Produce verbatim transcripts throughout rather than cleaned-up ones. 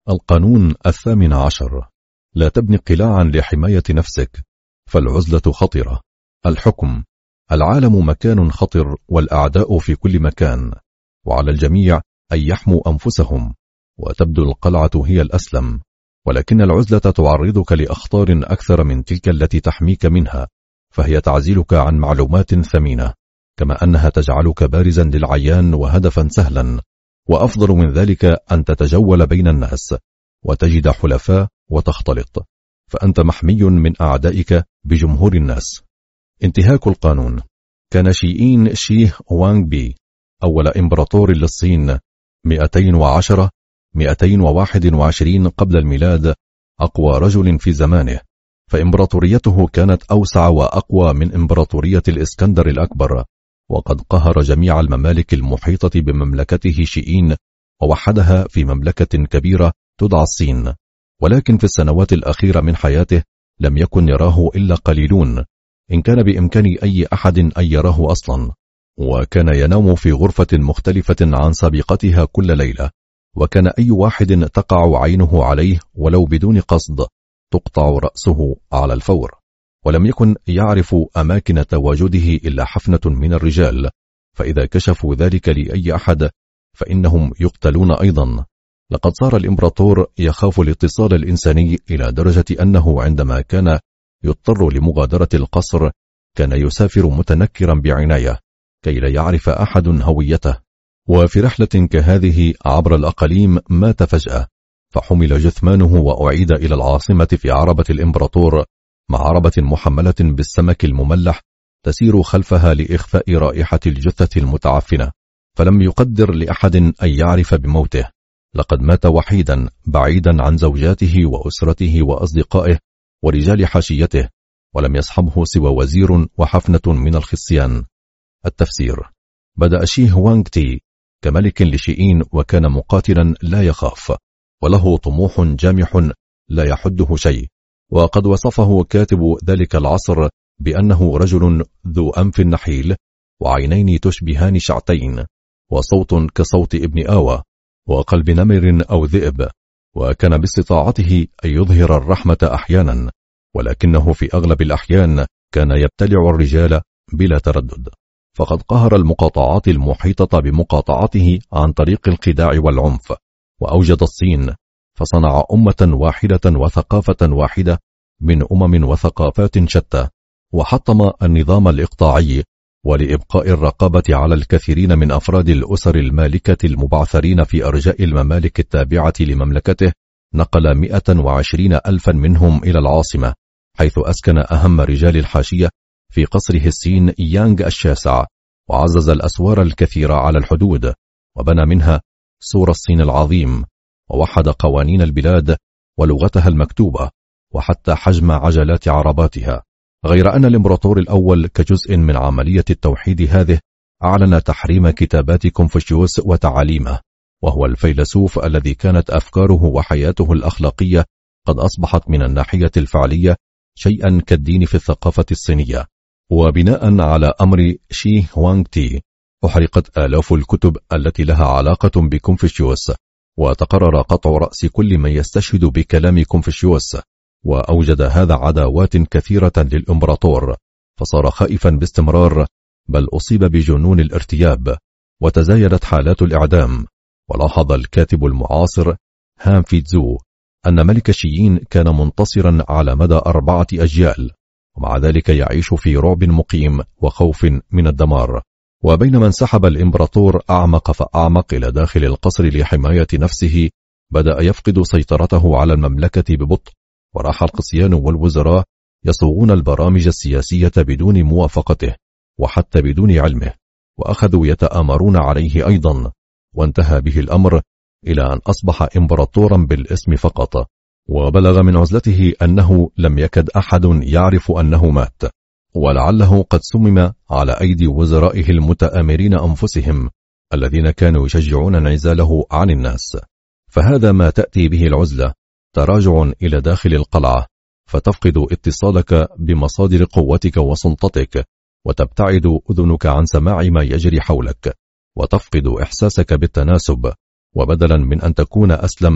القانون الثامن عشر: لا تبني قلاعا لحماية نفسك، فالعزلة خطرة. الحكم: العالم مكان خطر، والأعداء في كل مكان، وعلى الجميع أن يحموا أنفسهم، وتبدو القلعة هي الأسلم، ولكن العزلة تعرضك لأخطار أكثر من تلك التي تحميك منها، فهي تعزلك عن معلومات ثمينة، كما أنها تجعلك بارزا للعيان وهدفا سهلا، وأفضل من ذلك أن تتجول بين الناس وتجد حلفاء وتختلط، فأنت محمي من أعدائك بجمهور الناس. انتهاك القانون. كان شيئين شيه وانغ بي أول إمبراطور للصين مئتين وعشرة مئتين وواحد وعشرين قبل الميلاد أقوى رجل في زمانه، فإمبراطوريته كانت أوسع وأقوى من إمبراطورية الإسكندر الأكبر، وقد قهر جميع الممالك المحيطة بمملكته شيئين ووحدها في مملكة كبيرة تدعى الصين. ولكن في السنوات الأخيرة من حياته لم يكن يراه إلا قليلون، إن كان بإمكان أي أحد أن يراه أصلا، وكان ينام في غرفة مختلفة عن سابقتها كل ليلة، وكان أي واحد تقع عينه عليه ولو بدون قصد تقطع رأسه على الفور، ولم يكن يعرف أماكن تواجده إلا حفنة من الرجال، فإذا كشفوا ذلك لأي أحد فإنهم يقتلون أيضا. لقد صار الإمبراطور يخاف الاتصال الإنساني إلى درجة أنه عندما كان يضطر لمغادرة القصر كان يسافر متنكرا بعناية كي لا يعرف أحد هويته، وفي رحلة كهذه عبر الأقاليم مات فجأة، فحمل جثمانه وأعيد إلى العاصمة في عربة الإمبراطور مع عربة محملة بالسمك المملح تسير خلفها لإخفاء رائحة الجثة المتعفنة، فلم يقدر لأحد أن يعرف بموته. لقد مات وحيدا بعيدا عن زوجاته وأسرته وأصدقائه ورجال حاشيته، ولم يصحبه سوى وزير وحفنة من الخصيان. التفسير: بدأ شيه وانغ تي كملك لشيئين، وكان مقاتلا لا يخاف، وله طموح جامح لا يحده شيء، وقد وصفه كاتب ذلك العصر بأنه رجل ذو أنف نحيل وعينين تشبهان شعتين وصوت كصوت ابن آوى وقلب نمر أو ذئب، وكان باستطاعته أن يظهر الرحمة أحيانا، ولكنه في أغلب الأحيان كان يبتلع الرجال بلا تردد، فقد قهر المقاطعات المحيطة بمقاطعته عن طريق الخداع والعنف، وأوجد الصين، فصنع أمة واحدة وثقافة واحدة من أمم وثقافات شتى، وحطم النظام الإقطاعي، ولإبقاء الرقابة على الكثيرين من أفراد الأسر المالكة المبعثرين في أرجاء الممالك التابعة لمملكته نقل مئة وعشرين ألفا منهم إلى العاصمة، حيث أسكن أهم رجال الحاشية في قصره الصين يانغ الشاسع، وعزز الأسوار الكثيرة على الحدود، وبنى منها سور الصين العظيم، ووحد قوانين البلاد ولغتها المكتوبة، وحتى حجم عجلات عرباتها. غير أن الإمبراطور الأول كجزء من عملية التوحيد هذه أعلن تحريم كتابات كونفوشيوس وتعاليمه، وهو الفيلسوف الذي كانت أفكاره وحياته الأخلاقية قد أصبحت من الناحية الفعلية شيئا كالدين في الثقافة الصينية. وبناء على أمر شيه وانغ تي أحرقت آلاف الكتب التي لها علاقة بكونفوشيوس، وتقرر قطع رأس كل من يستشهد بكلام كونفوشيوس، وأوجد هذا عداوات كثيرة للإمبراطور، فصار خائفا باستمرار، بل أصيب بجنون الارتياب، وتزايدت حالات الإعدام. ولاحظ الكاتب المعاصر هان فيتزو أن ملك شيين كان منتصرا على مدى أربعة أجيال، ومع ذلك يعيش في رعب مقيم وخوف من الدمار. وبينما انسحب الإمبراطور أعمق فأعمق إلى داخل القصر لحماية نفسه، بدأ يفقد سيطرته على المملكة ببطء، وراح القصيان والوزراء يصوغون البرامج السياسية بدون موافقته وحتى بدون علمه، وأخذوا يتآمرون عليه أيضا، وانتهى به الأمر إلى أن أصبح إمبراطورا بالاسم فقط، وبلغ من عزلته أنه لم يكد أحد يعرف أنه مات، ولعله قد سمم على أيدي وزرائه المتآمرين أنفسهم الذين كانوا يشجعون انعزاله عن الناس. فهذا ما تأتي به العزلة: تراجع إلى داخل القلعة، فتفقد اتصالك بمصادر قوتك وسلطتك، وتبتعد أذنك عن سماع ما يجري حولك، وتفقد إحساسك بالتناسب، وبدلا من أن تكون أسلم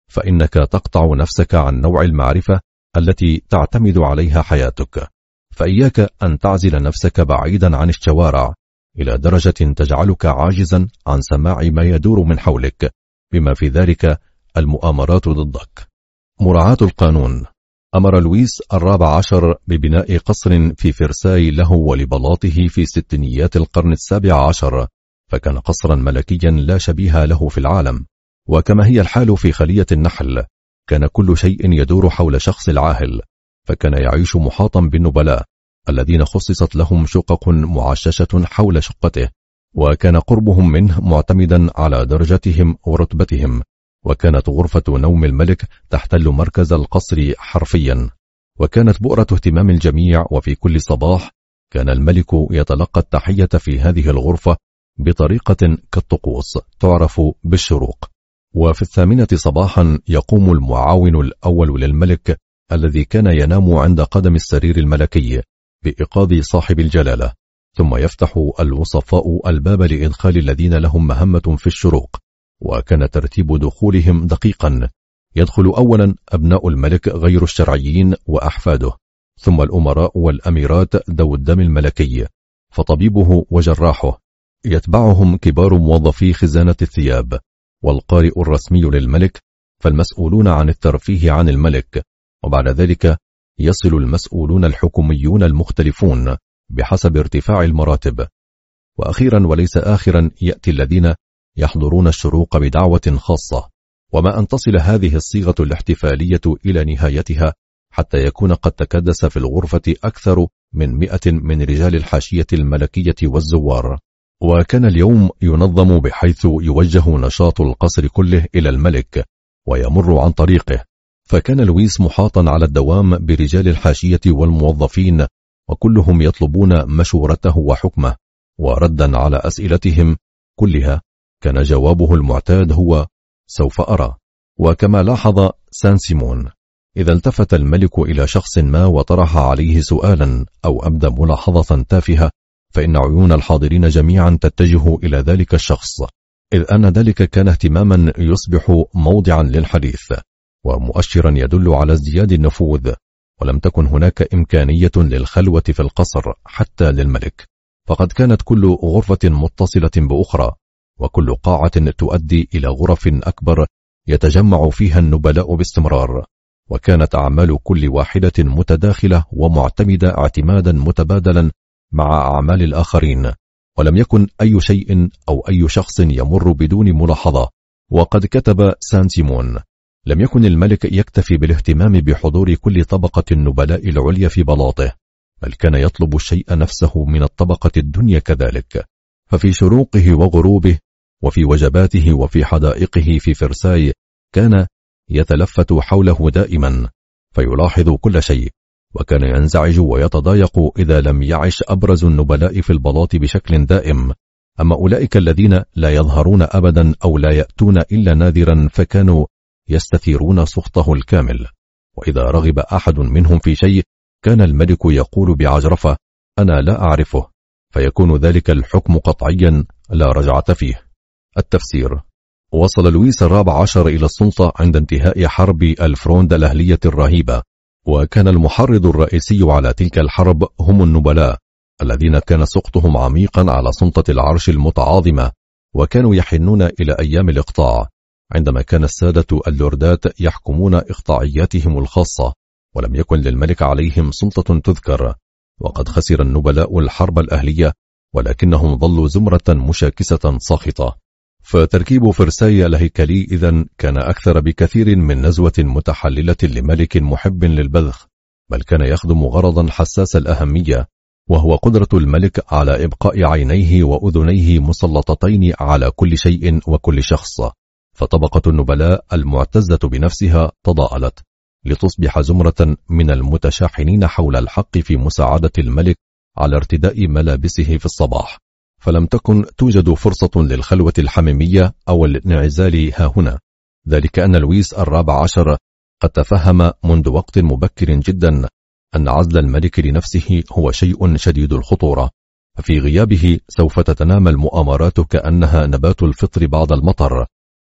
فإنك تقطع نفسك عن نوع المعرفة التي تعتمد عليها حياتك. فإياك أن تعزل نفسك بعيدا عن الشوارع إلى درجة تجعلك عاجزا عن سماع ما يدور من حولك، بما في ذلك المؤامرات ضدك. مراعاة القانون. أمر لويس الرابع عشر ببناء قصر في فرساي له ولبلاطه في ستينيات القرن السابع عشر، فكان قصرا ملكيا لا شبيه له في العالم. وكما هي الحال في خلية النحل، كان كل شيء يدور حول شخص العاهل، فكان يعيش محاطا بالنبلاء الذين خصصت لهم شقق معششة حول شقته، وكان قربهم منه معتمدا على درجتهم ورتبتهم. وكانت غرفة نوم الملك تحتل مركز القصر حرفيا، وكانت بؤرة اهتمام الجميع. وفي كل صباح كان الملك يتلقى التحية في هذه الغرفة بطريقة كالطقوس تعرف بالشروق. وفي الثامنة صباحا يقوم المعاون الأول للملك الذي كان ينام عند قدم السرير الملكي بإيقاظ صاحب الجلالة، ثم يفتح الوصفاء الباب لإدخال الذين لهم مهمة في الشروق. وكان ترتيب دخولهم دقيقا، يدخل أولا أبناء الملك غير الشرعيين وأحفاده، ثم الأمراء والأميرات ذو الدم الملكي، فطبيبه وجراحه، يتبعهم كبار موظفي خزانة الثياب، والقارئ الرسمي للملك، فالمسؤولون عن الترفيه عن الملك، وبعد ذلك يصل المسؤولون الحكوميون المختلفون بحسب ارتفاع المراتب. وأخيرا وليس آخرا يأتي الذين يحضرون الشروق بدعوة خاصة. وما أن تصل هذه الصيغة الاحتفالية إلى نهايتها حتى يكون قد تكدس في الغرفة أكثر من مئة من رجال الحاشية الملكية والزوار. وكان اليوم ينظم بحيث يوجه نشاط القصر كله إلى الملك ويمر عن طريقه، فكان لويس محاطا على الدوام برجال الحاشية والموظفين، وكلهم يطلبون مشورته وحكمه. وردا على أسئلتهم كلها كان جوابه المعتاد هو سوف أرى. وكما لاحظ سان سيمون، إذا التفت الملك إلى شخص ما وطرح عليه سؤالا أو أبدى ملاحظة تافهة، فإن عيون الحاضرين جميعا تتجه إلى ذلك الشخص، إذ أن ذلك كان اهتماما يصبح موضعا للحديث ومؤشرا يدل على ازدياد النفوذ. ولم تكن هناك إمكانية للخلوة في القصر حتى للملك، فقد كانت كل غرفة متصلة بأخرى، وكل قاعة تؤدي إلى غرف أكبر يتجمع فيها النبلاء باستمرار، وكانت أعمال كل واحدة متداخلة ومعتمدة اعتمادا متبادلا مع أعمال الآخرين، ولم يكن أي شيء أو أي شخص يمر بدون ملاحظة. وقد كتب سان سيمون: لم يكن الملك يكتفي بالاهتمام بحضور كل طبقة النبلاء العليا في بلاطه، بل كان يطلب الشيء نفسه من الطبقة الدنيا كذلك. ففي شروقه وغروبه، وفي وجباته، وفي حدائقه في فرساي، كان يتلفت حوله دائما فيلاحظ كل شيء، وكان ينزعج ويتضايق إذا لم يعش أبرز النبلاء في البلاط بشكل دائم. أما أولئك الذين لا يظهرون أبدا أو لا يأتون إلا نادرا فكانوا يستثيرون سخطه الكامل، وإذا رغب أحد منهم في شيء كان الملك يقول بعجرفة: أنا لا أعرفه، فيكون ذلك الحكم قطعيا لا رجعة فيه. التفسير: وصل لويس الرابع عشر إلى السلطة عند انتهاء حرب الفروند الأهلية الرهيبة، وكان المحرض الرئيسي على تلك الحرب هم النبلاء الذين كان سقطهم عميقا على سلطة العرش المتعاظمة، وكانوا يحنون إلى أيام الإقطاع عندما كان السادة اللوردات يحكمون إقطاعياتهم الخاصة، ولم يكن للملك عليهم سلطة تذكر. وقد خسر النبلاء الحرب الأهلية، ولكنهم ظلوا زمرة مشاكسة ساخطة. فتركيب فرساي الهيكلي إذن كان أكثر بكثير من نزوة متحللة لملك محب للبذخ، بل كان يخدم غرضا حساس الأهمية، وهو قدرة الملك على إبقاء عينيه وأذنيه مسلطتين على كل شيء وكل شخص. فطبقة النبلاء المعتزة بنفسها تضاءلت لتصبح زمرة من المتشاحنين حول الحق في مساعدة الملك على ارتداء ملابسه في الصباح، فلم تكن توجد فرصة للخلوة الحميمية أو الانعزال ها هنا، ذلك أن لويس الرابع عشر قد تفهم منذ وقت مبكر جدا أن عزل الملك لنفسه هو شيء شديد الخطورة، ففي غيابه سوف تتنامى المؤامرات كأنها نبات الفطر بعد المطر،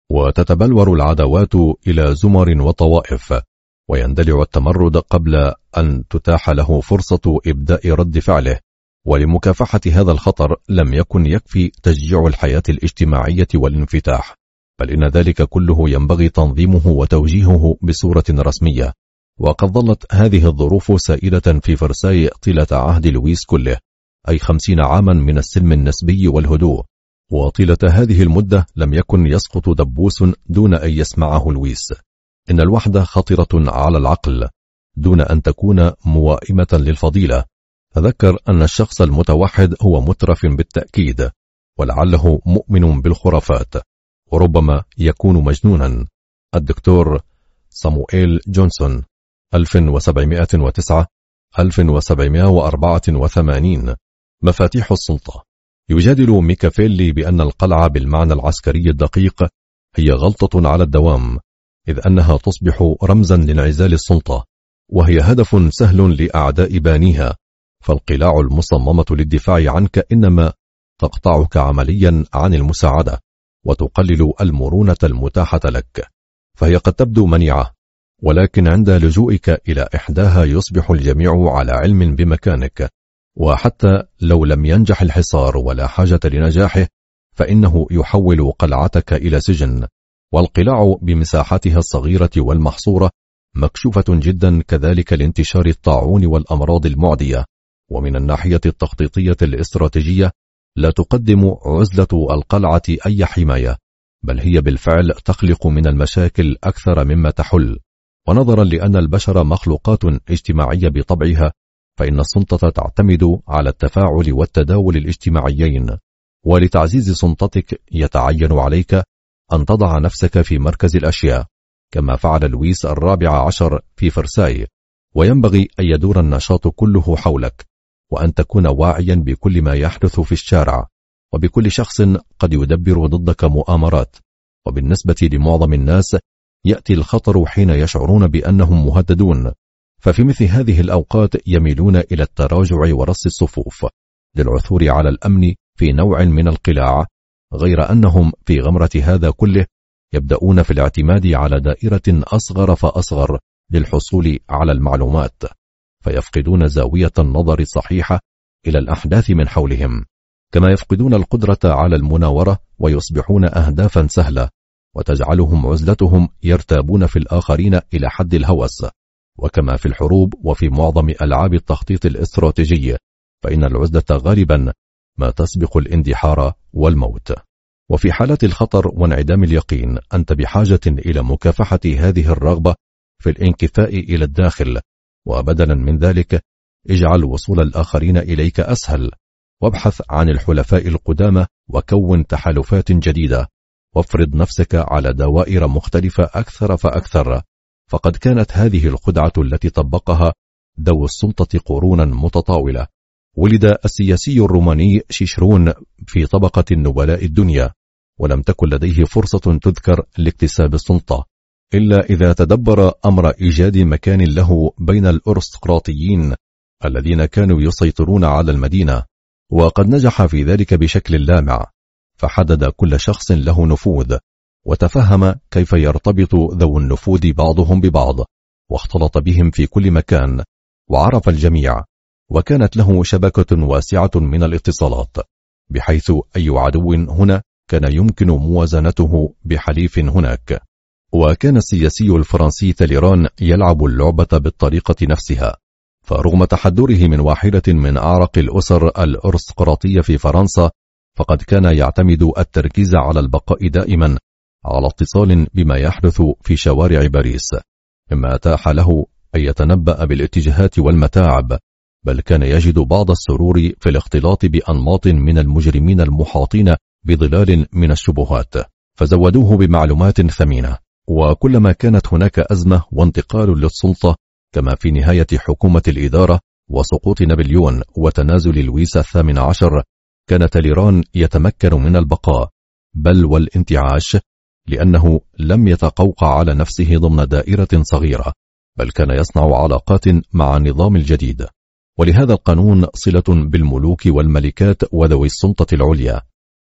وتتبلور العداوات إلى زمر وطوائف، ويندلع التمرد قبل أن تتاح له فرصة إبداء رد فعله. ولمكافحة هذا الخطر لم يكن يكفي تشجيع الحياة الاجتماعية والانفتاح، بل إن ذلك كله ينبغي تنظيمه وتوجيهه بصورة رسمية. وقد ظلت هذه الظروف سائلة في فرساي طيلة عهد لويس كله، أي خمسين عاما من السلم النسبي والهدوء. وطيلة هذه المدة لم يكن يسقط دبوس دون أن يسمعه لويس. إن الوحدة خطرة على العقل دون أن تكون موائمة للفضيلة. تذكر أن الشخص المتوحد هو مترف بالتأكيد، ولعله مؤمن بالخرافات، وربما يكون مجنونا. الدكتور صاموئيل جونسون ألف وسبعمائة وتسعة ألف وسبعمائة وأربعة وثمانين. مفاتيح السلطة. يجادل ميكافيلي بأن القلعة بالمعنى العسكري الدقيق هي غلطة على الدوام، إذ أنها تصبح رمزا لانعزال السلطة، وهي هدف سهل لأعداء بانيها. فالقلاع المصممة للدفاع عنك إنما تقطعك عمليا عن المساعدة، وتقلل المرونة المتاحة لك. فهي قد تبدو منيعة، ولكن عند لجوئك إلى إحداها يصبح الجميع على علم بمكانك. وحتى لو لم ينجح الحصار ولا حاجة لنجاحه، فإنه يحول قلعتك إلى سجن. والقلاع بمساحتها الصغيرة والمحصورة مكشوفة جدا كذلك لانتشار الطاعون والأمراض المعدية. ومن الناحية التخطيطية الاستراتيجية لا تقدم عزلة القلعة أي حماية، بل هي بالفعل تخلق من المشاكل أكثر مما تحل. ونظرا لأن البشر مخلوقات اجتماعية بطبعها، فإن السلطة تعتمد على التفاعل والتداول الاجتماعيين. ولتعزيز سلطتك يتعين عليك أن تضع نفسك في مركز الأشياء، كما فعل لويس الرابع عشر في فرساي. وينبغي أن يدور النشاط كله حولك، وأن تكون واعيا بكل ما يحدث في الشارع، وبكل شخص قد يدبر ضدك مؤامرات. وبالنسبة لمعظم الناس يأتي الخطر حين يشعرون بأنهم مهددون، ففي مثل هذه الأوقات يميلون إلى التراجع ورص الصفوف للعثور على الأمن في نوع من القلاع، غير أنهم في غمرة هذا كله يبدأون في الاعتماد على دائرة أصغر فأصغر للحصول على المعلومات، فيفقدون زاوية النظر الصحيحة إلى الأحداث من حولهم، كما يفقدون القدرة على المناورة ويصبحون أهدافا سهلة، وتجعلهم عزلتهم يرتابون في الآخرين إلى حد الهوس. وكما في الحروب وفي معظم ألعاب التخطيط الاستراتيجي، فإن العزلة غالبا ما تسبق الاندحار والموت. وفي حالات الخطر وانعدام اليقين أنت بحاجة إلى مكافحة هذه الرغبة في الانكفاء إلى الداخل. وبدلا من ذلك اجعل وصول الآخرين إليك أسهل، وابحث عن الحلفاء القدامى وكون تحالفات جديدة، وافرض نفسك على دوائر مختلفة أكثر فأكثر. فقد كانت هذه الخدعة التي طبقها ذو السلطة قرونا متطاولة. ولد السياسي الروماني شيشرون في طبقة النبلاء الدنيا، ولم تكن لديه فرصة تذكر لاكتساب السلطة إلا إذا تدبر أمر إيجاد مكان له بين الأرستقراطيين الذين كانوا يسيطرون على المدينة. وقد نجح في ذلك بشكل لامع، فحدد كل شخص له نفوذ، وتفهم كيف يرتبط ذو النفوذ بعضهم ببعض، واختلط بهم في كل مكان، وعرف الجميع، وكانت له شبكة واسعة من الاتصالات، بحيث أي عدو هنا كان يمكن موازنته بحليف هناك. وكان السياسي الفرنسي تاليران يلعب اللعبة بالطريقة نفسها، فرغم تحدره من واحدة من أعرق الأسر الأرستقراطية في فرنسا، فقد كان يعتمد التركيز على البقاء دائما على اتصال بما يحدث في شوارع باريس، مما أتاح له أن يتنبأ بالاتجاهات والمتاعب، بل كان يجد بعض السرور في الاختلاط بأنماط من المجرمين المحاطين بظلال من الشبهات، فزودوه بمعلومات ثمينة. وكلما كانت هناك أزمة وانتقال للسلطة، كما في نهاية حكومة الإدارة وسقوط نابليون وتنازل لويس الثامن عشر، كان تاليران يتمكن من البقاء بل والانتعاش، لأنه لم يتقوقع على نفسه ضمن دائرة صغيرة، بل كان يصنع علاقات مع النظام الجديد. ولهذا القانون صلة بالملوك والملكات وذوي السلطة العليا،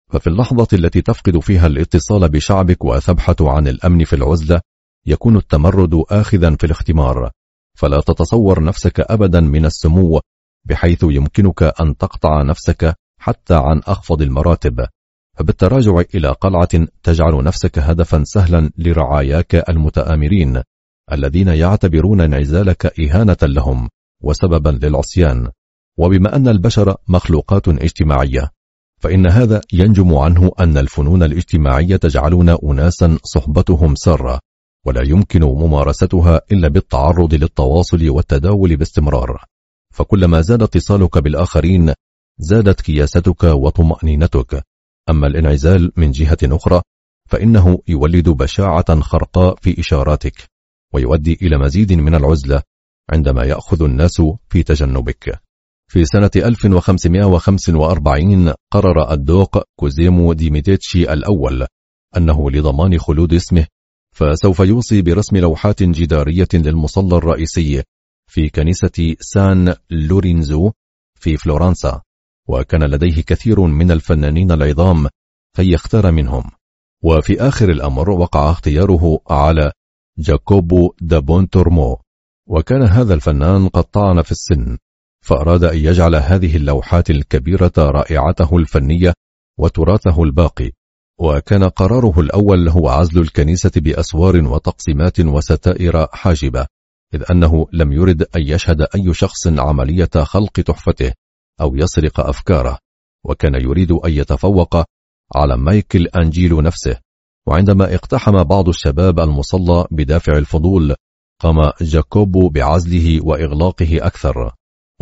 ففي اللحظة التي تفقد فيها الاتصال بشعبك وتبحث عن الأمن في العزلة، يكون التمرد آخذا في الاختمار، فلا تتصور نفسك أبدا من السمو بحيث يمكنك أن تقطع نفسك حتى عن أخفض المراتب، فبالتراجع إلى قلعة تجعل نفسك هدفا سهلا لرعاياك المتآمرين الذين يعتبرون انعزالك إهانة لهم وسببا للعصيان. وبما أن البشر مخلوقات اجتماعية، فإن هذا ينجم عنه أن الفنون الاجتماعية تجعلنا أناسا صحبتهم سارة، ولا يمكن ممارستها إلا بالتعرض للتواصل والتداول باستمرار، فكلما زاد اتصالك بالآخرين زادت كياستك وطمأنينتك. أما الانعزال من جهة أخرى فإنه يولد بشاعة خرقاء في إشاراتك، ويؤدي إلى مزيد من العزلة عندما يأخذ الناس في تجنبك. في سنة ألف وخمسمائة وخمسة وأربعين قرر الدوق كوزيمو ديميتيتشي الأول أنه لضمان خلود اسمه فسوف يوصي برسم لوحات جدارية للمصلى الرئيسي في كنيسة سان لورينزو في فلورنسا، وكان لديه كثير من الفنانين العظام فيختار منهم. وفي آخر الأمر وقع اختياره على جاكوبو دا بونتورمو، وكان هذا الفنان قد طعن في السن، فأراد أن يجعل هذه اللوحات الكبيرة رائعته الفنية وتراثه الباقي. وكان قراره الأول هو عزل الكنيسة بأسوار وتقسيمات وستائر حاجبة، إذ أنه لم يرد أن يشهد أي شخص عملية خلق تحفته أو يسرق أفكاره، وكان يريد أن يتفوق على مايكل أنجيلو نفسه. وعندما اقتحم بعض الشباب المصلى بدافع الفضول قام جاكوبو بعزله وإغلاقه أكثر،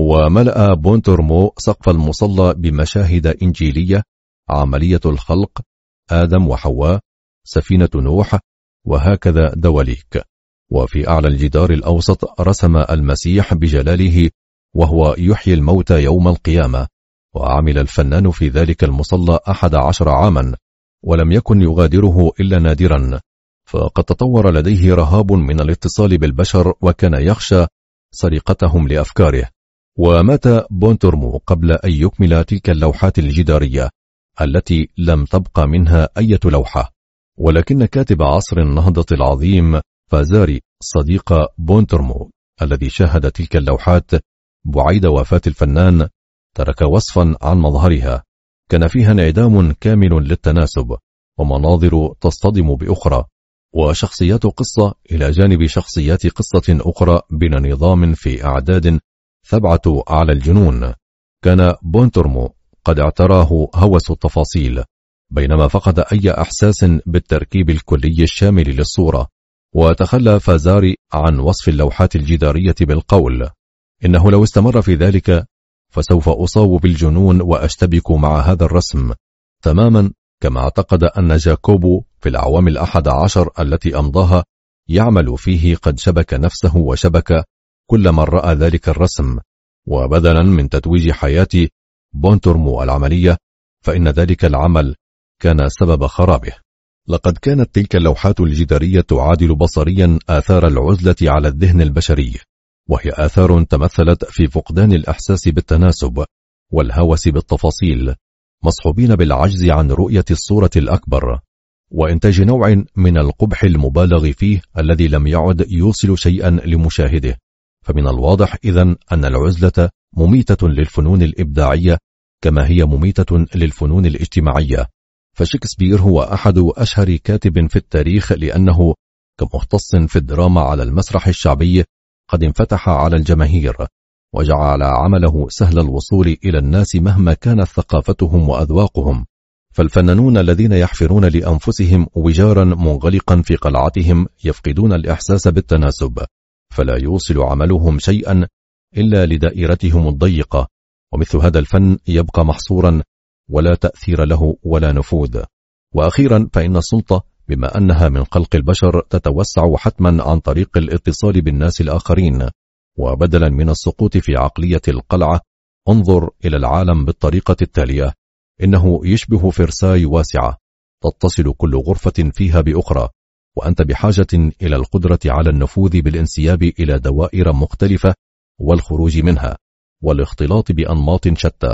وملأ بونتورمو سقف المصلى بمشاهد إنجيلية، عملية الخلق، آدم وحواء، سفينة نوح، وهكذا دواليك. وفي أعلى الجدار الأوسط رسم المسيح بجلاله وهو يحيي الموتى يوم القيامة. وعمل الفنان في ذلك المصلى أحد عشر عاما، ولم يكن يغادره إلا نادرا، فقد تطور لديه رهاب من الاتصال بالبشر وكان يخشى سرقتهم لأفكاره. ومات بونتورمو قبل أن يكمل تلك اللوحات الجدارية التي لم تبقى منها أي لوحة. ولكن كاتب عصر النهضة العظيم فازاري صديق بونتورمو الذي شاهد تلك اللوحات بعيد وفاة الفنان ترك وصفا عن مظهرها كان فيها انعدام كامل للتناسب، ومناظر تصطدم بأخرى، وشخصيات قصة إلى جانب شخصيات قصة أخرى بين نظام في أعداد ثبعة على الجنون. كان بونتورمو قد اعتراه هوس التفاصيل، بينما فقد أي إحساس بالتركيب الكلي الشامل للصورة. وتخلى فازاري عن وصف اللوحات الجدارية بالقول: إنه لو استمر في ذلك فسوف أصاب بالجنون وأشتبك مع هذا الرسم، تماما كما اعتقد أن جاكوبو في الأعوام الأحد عشر التي أمضاها يعمل فيه قد شبك نفسه وشبك كل من رأى ذلك الرسم. وبدلا من تتويج حياة بونتورمو العملية فإن ذلك العمل كان سبب خرابه. لقد كانت تلك اللوحات الجدارية تعادل بصريا آثار العزلة على الذهن البشري، وهي آثار تمثلت في فقدان الإحساس بالتناسب والهوس بالتفاصيل، مصحوبين بالعجز عن رؤية الصورة الأكبر، وإنتاج نوع من القبح المبالغ فيه الذي لم يعد يوصل شيئا لمشاهده. فمن الواضح إذن أن العزلة مميتة للفنون الإبداعية كما هي مميتة للفنون الاجتماعية. فشكسبير هو أحد أشهر كاتب في التاريخ، لأنه كمختص في الدراما على المسرح الشعبي قد انفتح على الجماهير وجعل عمله سهل الوصول إلى الناس مهما كانت ثقافتهم وأذواقهم. فالفنانون الذين يحفرون لأنفسهم وجارا منغلقا في قلعتهم يفقدون الإحساس بالتناسب، فلا يوصل عملهم شيئا إلا لدائرتهم الضيقة، ومثل هذا الفن يبقى محصورا ولا تأثير له ولا نفوذ. وأخيرا فإن السلطة بما أنها من خلق البشر تتوسع حتما عن طريق الاتصال بالناس الآخرين، وبدلا من السقوط في عقلية القلعة انظر إلى العالم بالطريقة التالية: إنه يشبه فرساي واسعة تتصل كل غرفة فيها بأخرى، وأنت بحاجة إلى القدرة على النفوذ بالانسياب إلى دوائر مختلفة والخروج منها والاختلاط بأنماط شتى.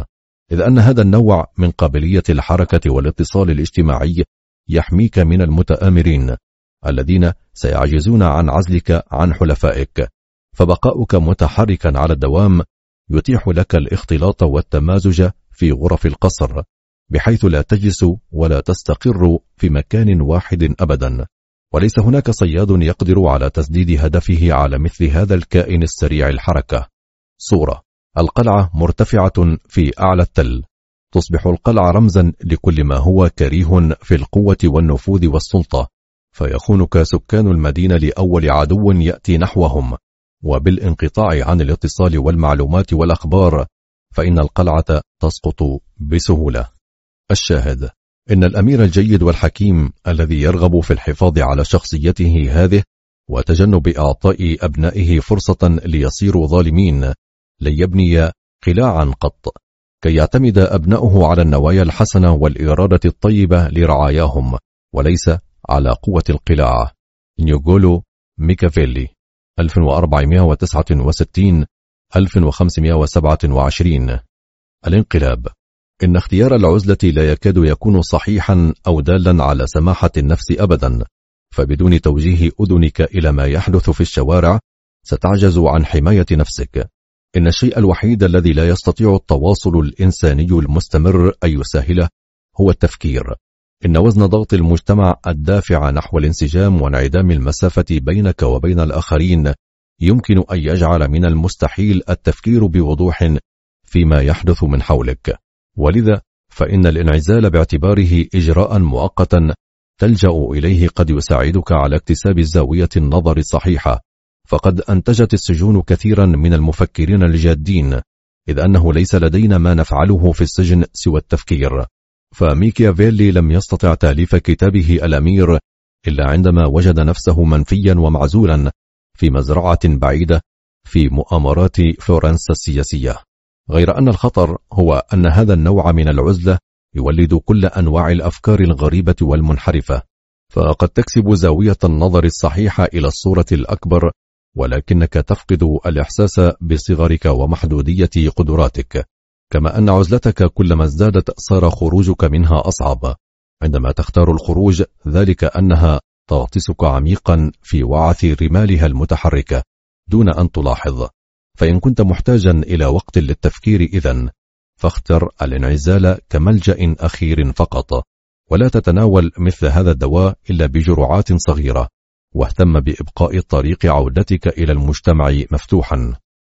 إذ أن هذا النوع من قابلية الحركة والاتصال الاجتماعي يحميك من المتآمرين الذين سيعجزون عن عزلك عن حلفائك، فبقاؤك متحركا على الدوام يتيح لك الاختلاط والتمازج في غرف القصر، بحيث لا تجلس ولا تستقر في مكان واحد أبدا. وليس هناك صياد يقدر على تسديد هدفه على مثل هذا الكائن السريع الحركة. صورة: القلعة مرتفعة في أعلى التل. تصبح القلعة رمزا لكل ما هو كريه في القوة والنفوذ والسلطة، فيخونك سكان المدينة لأول عدو يأتي نحوهم، وبالانقطاع عن الاتصال والمعلومات والأخبار فإن القلعة تسقط بسهولة. الشاهد: إن الأمير الجيد والحكيم الذي يرغب في الحفاظ على شخصيته هذه وتجنب إعطاء أبنائه فرصة ليصيروا ظالمين لن يبني قلاعا قط، كي يعتمد أبناؤه على النوايا الحسنة والإرادة الطيبة لرعاياهم، وليس على قوة القلاع. نيوغولو ميكافيلي ألف وأربعمائة وتسعة وستين ألف وخمسمائة وسبعة وعشرين. الانقلاب: إن اختيار العزلة لا يكاد يكون صحيحا أو دالا على سماحة النفس أبدا، فبدون توجيه أذنك إلى ما يحدث في الشوارع ستعجز عن حماية نفسك. إن الشيء الوحيد الذي لا يستطيع التواصل الإنساني المستمر أن يسهله هو التفكير. إن وزن ضغط المجتمع الدافع نحو الانسجام وانعدام المسافة بينك وبين الآخرين يمكن أن يجعل من المستحيل التفكير بوضوح فيما يحدث من حولك، ولذا فإن الانعزال باعتباره إجراء مؤقتا تلجأ إليه قد يساعدك على اكتساب زاوية النظر الصحيحة. فقد أنتجت السجون كثيرا من المفكرين الجادين، إذ أنه ليس لدينا ما نفعله في السجن سوى التفكير. فميكيافيلي لم يستطع تأليف كتابه الأمير إلا عندما وجد نفسه منفيا ومعزولا في مزرعة بعيدة في مؤامرات فلورنسا السياسية. غير أن الخطر هو أن هذا النوع من العزلة يولد كل أنواع الأفكار الغريبة والمنحرفة، فقد تكسب زاوية النظر الصحيحة إلى الصورة الأكبر، ولكنك تفقد الإحساس بصغرك ومحدودية قدراتك. كما أن عزلتك كلما ازدادت صار خروجك منها أصعب. عندما تختار الخروج ذلك أنها تغطسك عميقا في وعث رمالها المتحركة دون أن تلاحظ. فإن كنت محتاجا إلى وقت للتفكير إذن فاختر الانعزال كملجأ أخير فقط، ولا تتناول مثل هذا الدواء إلا بجرعات صغيرة، واهتم بإبقاء طريق عودتك إلى المجتمع مفتوحا.